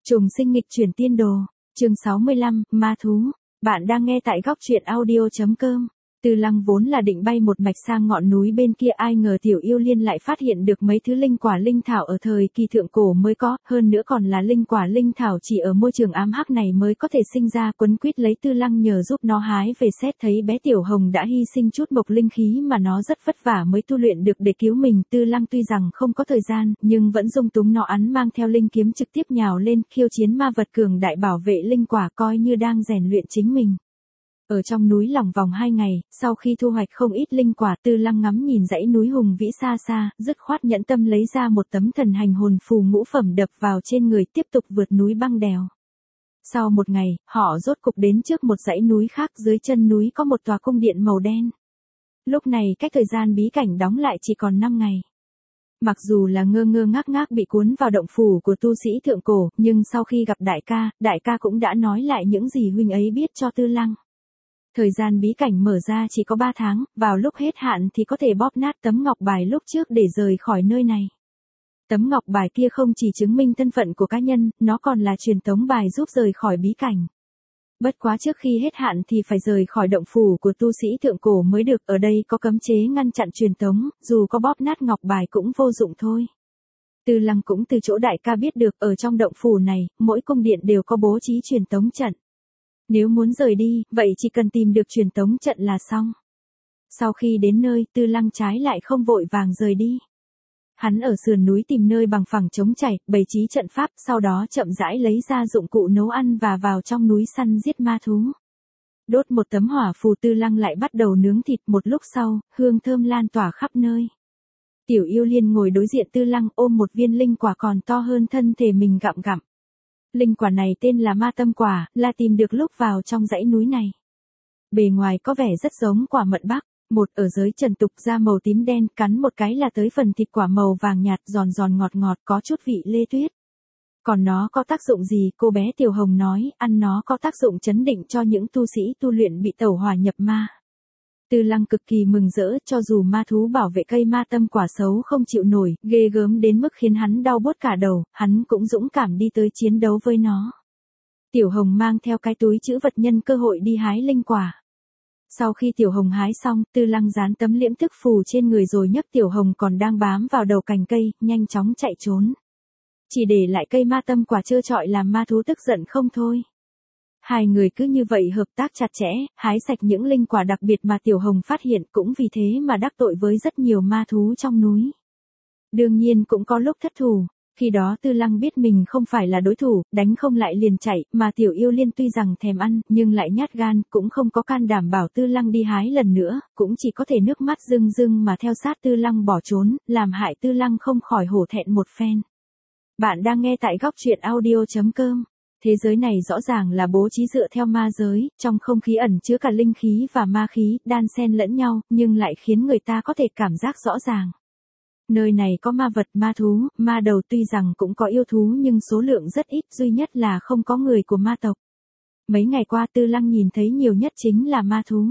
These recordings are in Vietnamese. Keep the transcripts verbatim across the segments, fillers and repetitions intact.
Trùng sinh nghịch chuyển tiên đồ, chương sáu mươi lăm, ma thú. Bạn đang nghe tại góc truyện audio chấm com. Tư Lăng vốn là định bay một mạch sang ngọn núi bên kia, ai ngờ Tiểu Yêu Liên lại phát hiện được mấy thứ linh quả linh thảo ở thời kỳ thượng cổ mới có, hơn nữa còn là linh quả linh thảo chỉ ở môi trường ám hắc này mới có thể sinh ra, quấn quýt lấy Tư Lăng nhờ giúp nó hái về. Xét thấy bé Tiểu Hồng đã hy sinh chút mộc linh khí mà nó rất vất vả mới tu luyện được để cứu mình, Tư Lăng tuy rằng không có thời gian, nhưng vẫn dung túng nó ẵn mang theo linh kiếm trực tiếp nhào lên khiêu chiến ma vật cường đại bảo vệ linh quả, coi như đang rèn luyện chính mình. Ở trong núi lòng vòng hai ngày, sau khi thu hoạch không ít linh quả, Tư Lăng ngắm nhìn dãy núi hùng vĩ xa xa, dứt khoát nhẫn tâm lấy ra một tấm thần hành hồn phù ngũ phẩm đập vào trên người, tiếp tục vượt núi băng đèo. Sau một ngày, họ rốt cục đến trước một dãy núi khác, dưới chân núi có một tòa cung điện màu đen. Lúc này cách thời gian bí cảnh đóng lại chỉ còn năm ngày. Mặc dù là ngơ ngơ ngác ngác bị cuốn vào động phủ của tu sĩ thượng cổ, nhưng sau khi gặp đại ca, đại ca cũng đã nói lại những gì huynh ấy biết cho Tư Lăng. Thời gian bí cảnh mở ra chỉ có ba tháng, vào lúc hết hạn thì có thể bóp nát tấm ngọc bài lúc trước để rời khỏi nơi này. Tấm ngọc bài kia không chỉ chứng minh thân phận của cá nhân, nó còn là truyền tống bài giúp rời khỏi bí cảnh. Bất quá trước khi hết hạn thì phải rời khỏi động phủ của tu sĩ thượng cổ mới được, ở đây có cấm chế ngăn chặn truyền tống, dù có bóp nát ngọc bài cũng vô dụng thôi. Tư Lăng cũng từ chỗ đại ca biết được, ở trong động phủ này, mỗi cung điện đều có bố trí truyền tống trận. Nếu muốn rời đi, vậy chỉ cần tìm được truyền tống trận là xong. Sau khi đến nơi, Tư Lăng trái lại không vội vàng rời đi. Hắn ở sườn núi tìm nơi bằng phẳng trống chảy, bày trí trận pháp, sau đó chậm rãi lấy ra dụng cụ nấu ăn và vào trong núi săn giết ma thú. Đốt một tấm hỏa phù, Tư Lăng lại bắt đầu nướng thịt, một lúc sau, hương thơm lan tỏa khắp nơi. Tiểu Yêu Liên ngồi đối diện Tư Lăng, ôm một viên linh quả còn to hơn thân thể mình gặm gặm. Linh quả này tên là ma tâm quả, là tìm được lúc vào trong dãy núi này. Bề ngoài có vẻ rất giống quả mận Bắc, một ở giới trần tục da màu tím đen, cắn một cái là tới phần thịt quả màu vàng nhạt, giòn giòn ngọt ngọt, có chút vị lê tuyết. Còn nó có tác dụng gì? Cô bé Tiểu Hồng nói, ăn nó có tác dụng chấn định cho những tu sĩ tu luyện bị tẩu hỏa nhập ma. Tư Lăng cực kỳ mừng rỡ, cho dù ma thú bảo vệ cây ma tâm quả xấu không chịu nổi, ghê gớm đến mức khiến hắn đau buốt cả đầu, hắn cũng dũng cảm đi tới chiến đấu với nó. Tiểu Hồng mang theo cái túi trữ vật nhân cơ hội đi hái linh quả. Sau khi Tiểu Hồng hái xong, Tư Lăng dán tấm liễm tức phù trên người rồi nhấc Tiểu Hồng còn đang bám vào đầu cành cây, nhanh chóng chạy trốn. Chỉ để lại cây ma tâm quả trơ trọi làm ma thú tức giận không thôi. Hai người cứ như vậy hợp tác chặt chẽ, hái sạch những linh quả đặc biệt mà Tiểu Hồng phát hiện, cũng vì thế mà đắc tội với rất nhiều ma thú trong núi. Đương nhiên cũng có lúc thất thủ, khi đó Tư Lăng biết mình không phải là đối thủ, đánh không lại liền chạy, mà Tiểu Yêu Liên tuy rằng thèm ăn, nhưng lại nhát gan, cũng không có can đảm bảo Tư Lăng đi hái lần nữa, cũng chỉ có thể nước mắt rưng rưng mà theo sát Tư Lăng bỏ trốn, làm hại Tư Lăng không khỏi hổ thẹn một phen. Bạn đang nghe tại góc truyện audio chấm com. Thế giới này rõ ràng là bố trí dựa theo ma giới, trong không khí ẩn chứa cả linh khí và ma khí, đan xen lẫn nhau, nhưng lại khiến người ta có thể cảm giác rõ ràng. Nơi này có ma vật, ma thú, ma đầu, tuy rằng cũng có yêu thú nhưng số lượng rất ít, duy nhất là không có người của ma tộc. Mấy ngày qua Tư Lăng nhìn thấy nhiều nhất chính là ma thú.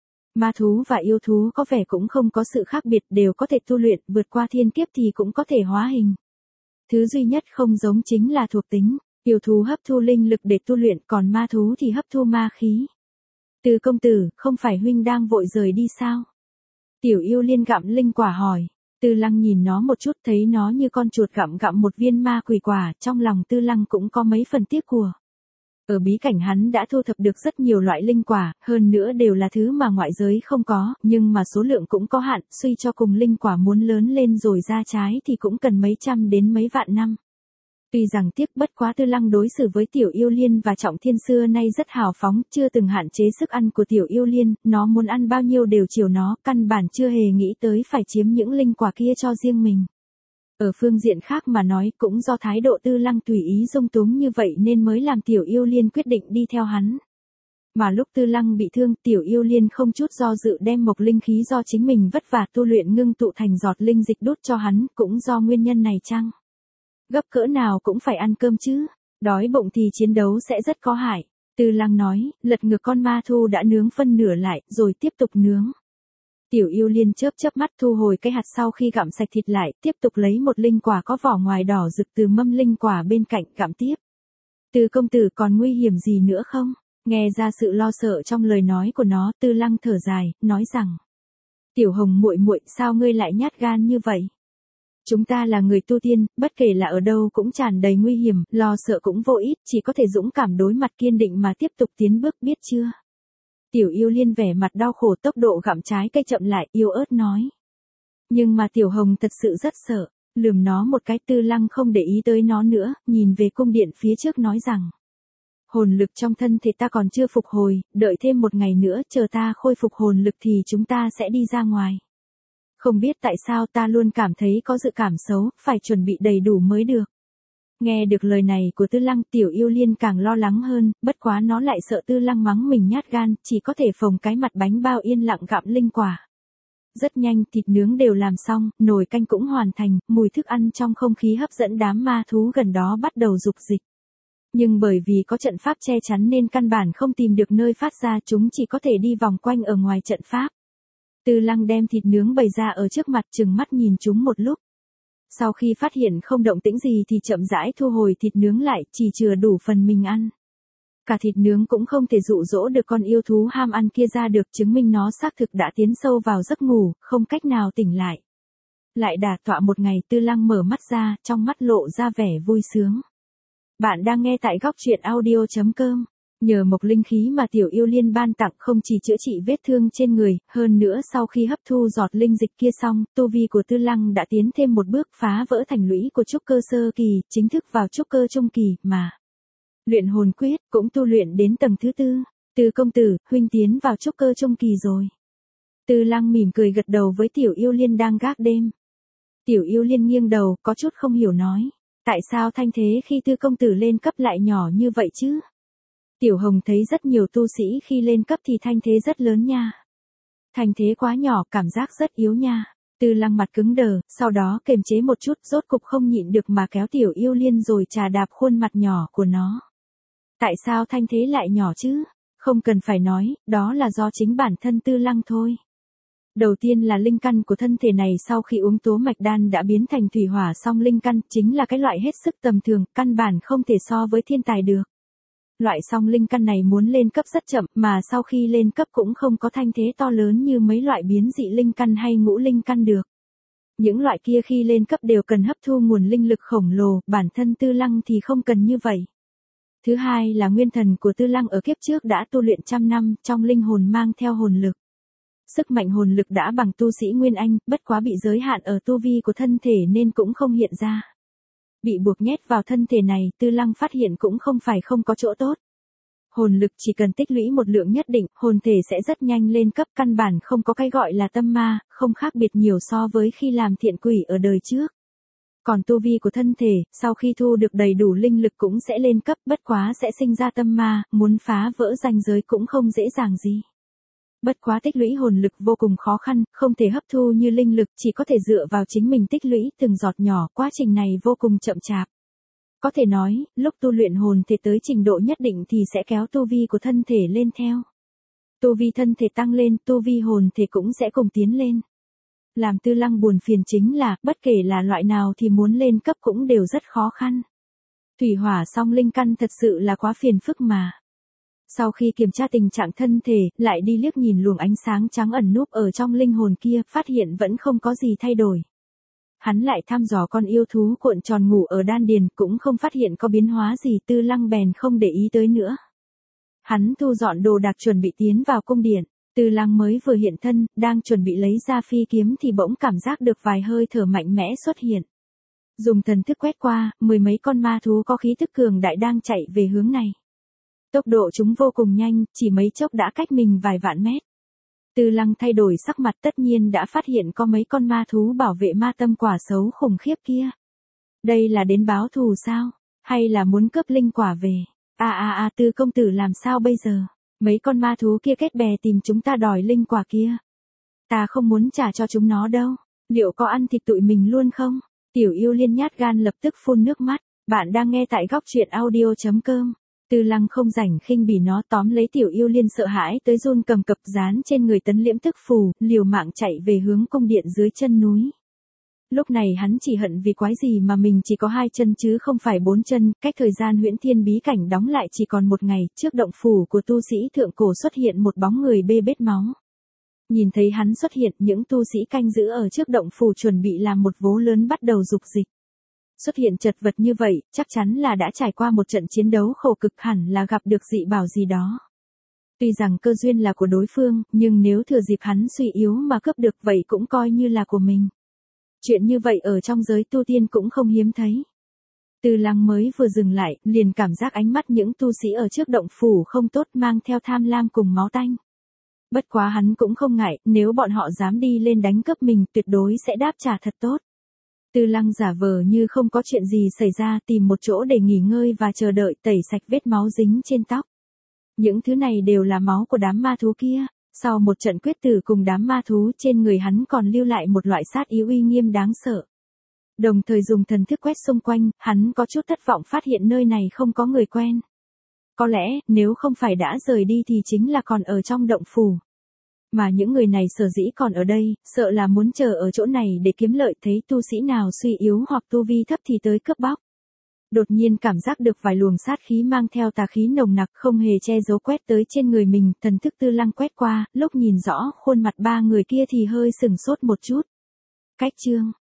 Ma thú và yêu thú có vẻ cũng không có sự khác biệt, đều có thể tu luyện, vượt qua thiên kiếp thì cũng có thể hóa hình. Thứ duy nhất không giống chính là thuộc tính. Yêu thú hấp thu linh lực để tu luyện, còn ma thú thì hấp thu ma khí. Từ công tử, không phải huynh đang vội rời đi sao? Tiểu Yêu Liên gặm linh quả hỏi. Tư Lăng nhìn nó một chút, thấy nó như con chuột gặm gặm một viên ma quỷ quả, trong lòng Tư Lăng cũng có mấy phần tiếc của. Ở bí cảnh hắn đã thu thập được rất nhiều loại linh quả, hơn nữa đều là thứ mà ngoại giới không có, nhưng mà số lượng cũng có hạn, suy cho cùng linh quả muốn lớn lên rồi ra trái thì cũng cần mấy trăm đến mấy vạn năm. Tuy rằng tiếc, bất quá Tư Lăng đối xử với Tiểu Yêu Liên và Trọng Thiên xưa nay rất hào phóng, chưa từng hạn chế sức ăn của Tiểu Yêu Liên, nó muốn ăn bao nhiêu đều chiều nó, căn bản chưa hề nghĩ tới phải chiếm những linh quả kia cho riêng mình. Ở phương diện khác mà nói, cũng do thái độ Tư Lăng tùy ý dung túng như vậy nên mới làm Tiểu Yêu Liên quyết định đi theo hắn. Mà lúc Tư Lăng bị thương, Tiểu Yêu Liên không chút do dự đem mộc linh khí do chính mình vất vả tu luyện ngưng tụ thành giọt linh dịch đút cho hắn, cũng do nguyên nhân này chăng? Gấp cỡ nào cũng phải ăn cơm chứ, đói bụng thì chiến đấu sẽ rất có hại. Tư Lăng nói, lật ngược con ma thu đã nướng phân nửa lại, rồi tiếp tục nướng. Tiểu Yêu Liên chớp chớp mắt thu hồi cái hạt sau khi gặm sạch thịt lại, tiếp tục lấy một linh quả có vỏ ngoài đỏ rực từ mâm linh quả bên cạnh gặm tiếp. Tư công tử còn nguy hiểm gì nữa không? Nghe ra sự lo sợ trong lời nói của nó, Tư Lăng thở dài, nói rằng: Tiểu Hồng muội muội, sao ngươi lại nhát gan như vậy? Chúng ta là người tu tiên, bất kể là ở đâu cũng tràn đầy nguy hiểm, lo sợ cũng vô ích, chỉ có thể dũng cảm đối mặt kiên định mà tiếp tục tiến bước, biết chưa? Tiểu Yêu Liên vẻ mặt đau khổ, tốc độ gặm trái cây chậm lại, yếu ớt nói. Nhưng mà Tiểu Hồng thật sự rất sợ, lườm nó một cái. Tư Lăng không để ý tới nó nữa, nhìn về cung điện phía trước nói rằng: Hồn lực trong thân thể ta còn chưa phục hồi, đợi thêm một ngày nữa, chờ ta khôi phục hồn lực thì chúng ta sẽ đi ra ngoài. Không biết tại sao ta luôn cảm thấy có dự cảm xấu, phải chuẩn bị đầy đủ mới được. Nghe được lời này của Tư Lăng, Tiểu Yêu Liên càng lo lắng hơn, bất quá nó lại sợ Tư Lăng mắng mình nhát gan, chỉ có thể phồng cái mặt bánh bao yên lặng gặm linh quả. Rất nhanh, thịt nướng đều làm xong, nồi canh cũng hoàn thành, mùi thức ăn trong không khí hấp dẫn đám ma thú gần đó bắt đầu dục dịch. Nhưng bởi vì có trận pháp che chắn nên căn bản không tìm được nơi phát ra, chúng chỉ có thể đi vòng quanh ở ngoài trận pháp. Tư Lăng đem thịt nướng bày ra ở trước mặt, trừng mắt nhìn chúng một lúc. Sau khi phát hiện không động tĩnh gì thì chậm rãi thu hồi thịt nướng lại, chỉ chừa đủ phần mình ăn. Cả thịt nướng cũng không thể dụ dỗ được con yêu thú ham ăn kia ra được, chứng minh nó xác thực đã tiến sâu vào giấc ngủ, không cách nào tỉnh lại. Lại đả tọa một ngày, Tư Lăng mở mắt ra, trong mắt lộ ra vẻ vui sướng. Bạn đang nghe tại góc truyện audio chấm com. Nhờ mộc linh khí mà Tiểu Yêu Liên ban tặng không chỉ chữa trị vết thương trên người, hơn nữa sau khi hấp thu giọt linh dịch kia xong, tu vi của Tư Lăng đã tiến thêm một bước, phá vỡ thành lũy của trúc cơ sơ kỳ, chính thức vào trúc cơ trung kỳ, mà luyện hồn quyết cũng tu luyện đến tầng thứ tư. Tư công tử, huynh tiến vào trúc cơ trung kỳ rồi. Tư Lăng mỉm cười gật đầu với Tiểu Yêu Liên đang gác đêm. Tiểu Yêu Liên nghiêng đầu, có chút không hiểu nói. Tại sao thanh thế khi Tư công tử lên cấp lại nhỏ như vậy chứ? Tiểu Hồng thấy rất nhiều tu sĩ khi lên cấp thì thanh thế rất lớn nha. Thanh thế quá nhỏ, cảm giác rất yếu nha. Tư Lăng mặt cứng đờ, sau đó kềm chế một chút, rốt cục không nhịn được mà kéo Tiểu Yêu Liên rồi chà đạp khuôn mặt nhỏ của nó. Tại sao thanh thế lại nhỏ chứ? Không cần phải nói, đó là do chính bản thân Tư Lăng thôi. Đầu tiên là linh căn của thân thể này sau khi uống tố mạch đan đã biến thành thủy hỏa song linh căn, chính là cái loại hết sức tầm thường, căn bản không thể so với thiên tài được. Loại song linh căn này muốn lên cấp rất chậm, mà sau khi lên cấp cũng không có thanh thế to lớn như mấy loại biến dị linh căn hay ngũ linh căn được. Những loại kia khi lên cấp đều cần hấp thu nguồn linh lực khổng lồ, bản thân Tư Lăng thì không cần như vậy. Thứ hai là nguyên thần của Tư Lăng ở kiếp trước đã tu luyện trăm năm, trong linh hồn mang theo hồn lực. Sức mạnh hồn lực đã bằng tu sĩ Nguyên Anh, bất quá bị giới hạn ở tu vi của thân thể nên cũng không hiện ra. Bị buộc nhét vào thân thể này, Tư Lăng phát hiện cũng không phải không có chỗ tốt. Hồn lực chỉ cần tích lũy một lượng nhất định, hồn thể sẽ rất nhanh lên cấp, căn bản không có cái gọi là tâm ma, không khác biệt nhiều so với khi làm thiện quỷ ở đời trước. Còn tu vi của thân thể, sau khi thu được đầy đủ linh lực cũng sẽ lên cấp, bất quá sẽ sinh ra tâm ma, muốn phá vỡ ranh giới cũng không dễ dàng gì. Bất quá tích lũy hồn lực vô cùng khó khăn, không thể hấp thu như linh lực, chỉ có thể dựa vào chính mình tích lũy từng giọt nhỏ, quá trình này vô cùng chậm chạp. Có thể nói, lúc tu luyện hồn thể tới trình độ nhất định thì sẽ kéo tu vi của thân thể lên theo. Tu vi thân thể tăng lên, tu vi hồn thể cũng sẽ cùng tiến lên. Làm Tư Lăng buồn phiền chính là, bất kể là loại nào thì muốn lên cấp cũng đều rất khó khăn. Thủy hỏa song linh căn thật sự là quá phiền phức mà. Sau khi kiểm tra tình trạng thân thể, lại đi liếc nhìn luồng ánh sáng trắng ẩn núp ở trong linh hồn kia, phát hiện vẫn không có gì thay đổi. Hắn lại thăm dò con yêu thú cuộn tròn ngủ ở đan điền, cũng không phát hiện có biến hóa gì, Tư Lăng bèn không để ý tới nữa. Hắn thu dọn đồ đạc chuẩn bị tiến vào cung điện. Tư Lăng mới vừa hiện thân, đang chuẩn bị lấy ra phi kiếm thì bỗng cảm giác được vài hơi thở mạnh mẽ xuất hiện. Dùng thần thức quét qua, mười mấy con ma thú có khí thức cường đại đang chạy về hướng này. Tốc độ chúng vô cùng nhanh, chỉ mấy chốc đã cách mình vài vạn mét. Tư Lăng thay đổi sắc mặt, tất nhiên đã phát hiện có mấy con ma thú bảo vệ ma tâm quả xấu khủng khiếp kia. Đây là đến báo thù sao? Hay là muốn cướp linh quả về? À à à, Tư công tử làm sao bây giờ? Mấy con ma thú kia kết bè tìm chúng ta đòi linh quả kia. Ta không muốn trả cho chúng nó đâu. Liệu có ăn thịt tụi mình luôn không? Tiểu Yêu Liên nhát gan lập tức phun nước mắt. Bạn đang nghe tại góc truyện audio chấm com. Tư Lăng không rảnh khinh bỉ nó, tóm lấy Tiểu Yêu Liên sợ hãi tới run cầm cập, dán trên người tấn liễm tức phù, liều mạng chạy về hướng cung điện dưới chân núi. Lúc này hắn chỉ hận vì quái gì mà mình chỉ có hai chân chứ không phải bốn chân, cách thời gian huyễn thiên bí cảnh đóng lại chỉ còn một ngày, trước động phủ của tu sĩ thượng cổ xuất hiện một bóng người bê bết máu. Nhìn thấy hắn xuất hiện, những tu sĩ canh giữ ở trước động phủ chuẩn bị làm một vố lớn bắt đầu dục dịch. Xuất hiện chật vật như vậy, chắc chắn là đã trải qua một trận chiến đấu khổ cực, hẳn là gặp được dị bảo gì đó. Tuy rằng cơ duyên là của đối phương, nhưng nếu thừa dịp hắn suy yếu mà cướp được vậy cũng coi như là của mình. Chuyện như vậy ở trong giới tu tiên cũng không hiếm thấy. Từ Lăng mới vừa dừng lại, liền cảm giác ánh mắt những tu sĩ ở trước động phủ không tốt, mang theo tham lam cùng máu tanh. Bất quá hắn cũng không ngại, nếu bọn họ dám đi lên đánh cướp mình tuyệt đối sẽ đáp trả thật tốt. Từ Lăng giả vờ như không có chuyện gì xảy ra, tìm một chỗ để nghỉ ngơi và chờ đợi tẩy sạch vết máu dính trên tóc. Những thứ này đều là máu của đám ma thú kia. Sau một trận quyết tử cùng đám ma thú, trên người hắn còn lưu lại một loại sát ý uy nghiêm đáng sợ. Đồng thời dùng thần thức quét xung quanh, hắn có chút thất vọng phát hiện nơi này không có người quen. Có lẽ, nếu không phải đã rời đi thì chính là còn ở trong động phủ. Mà những người này sở dĩ còn ở đây, sợ là muốn chờ ở chỗ này để kiếm lợi, thấy tu sĩ nào suy yếu hoặc tu vi thấp thì tới cướp bóc. Đột nhiên cảm giác được vài luồng sát khí mang theo tà khí nồng nặc không hề che giấu quét tới trên người mình, thần thức Tư Lăng quét qua, lúc nhìn rõ khuôn mặt ba người kia thì hơi sừng sốt một chút. Cách chương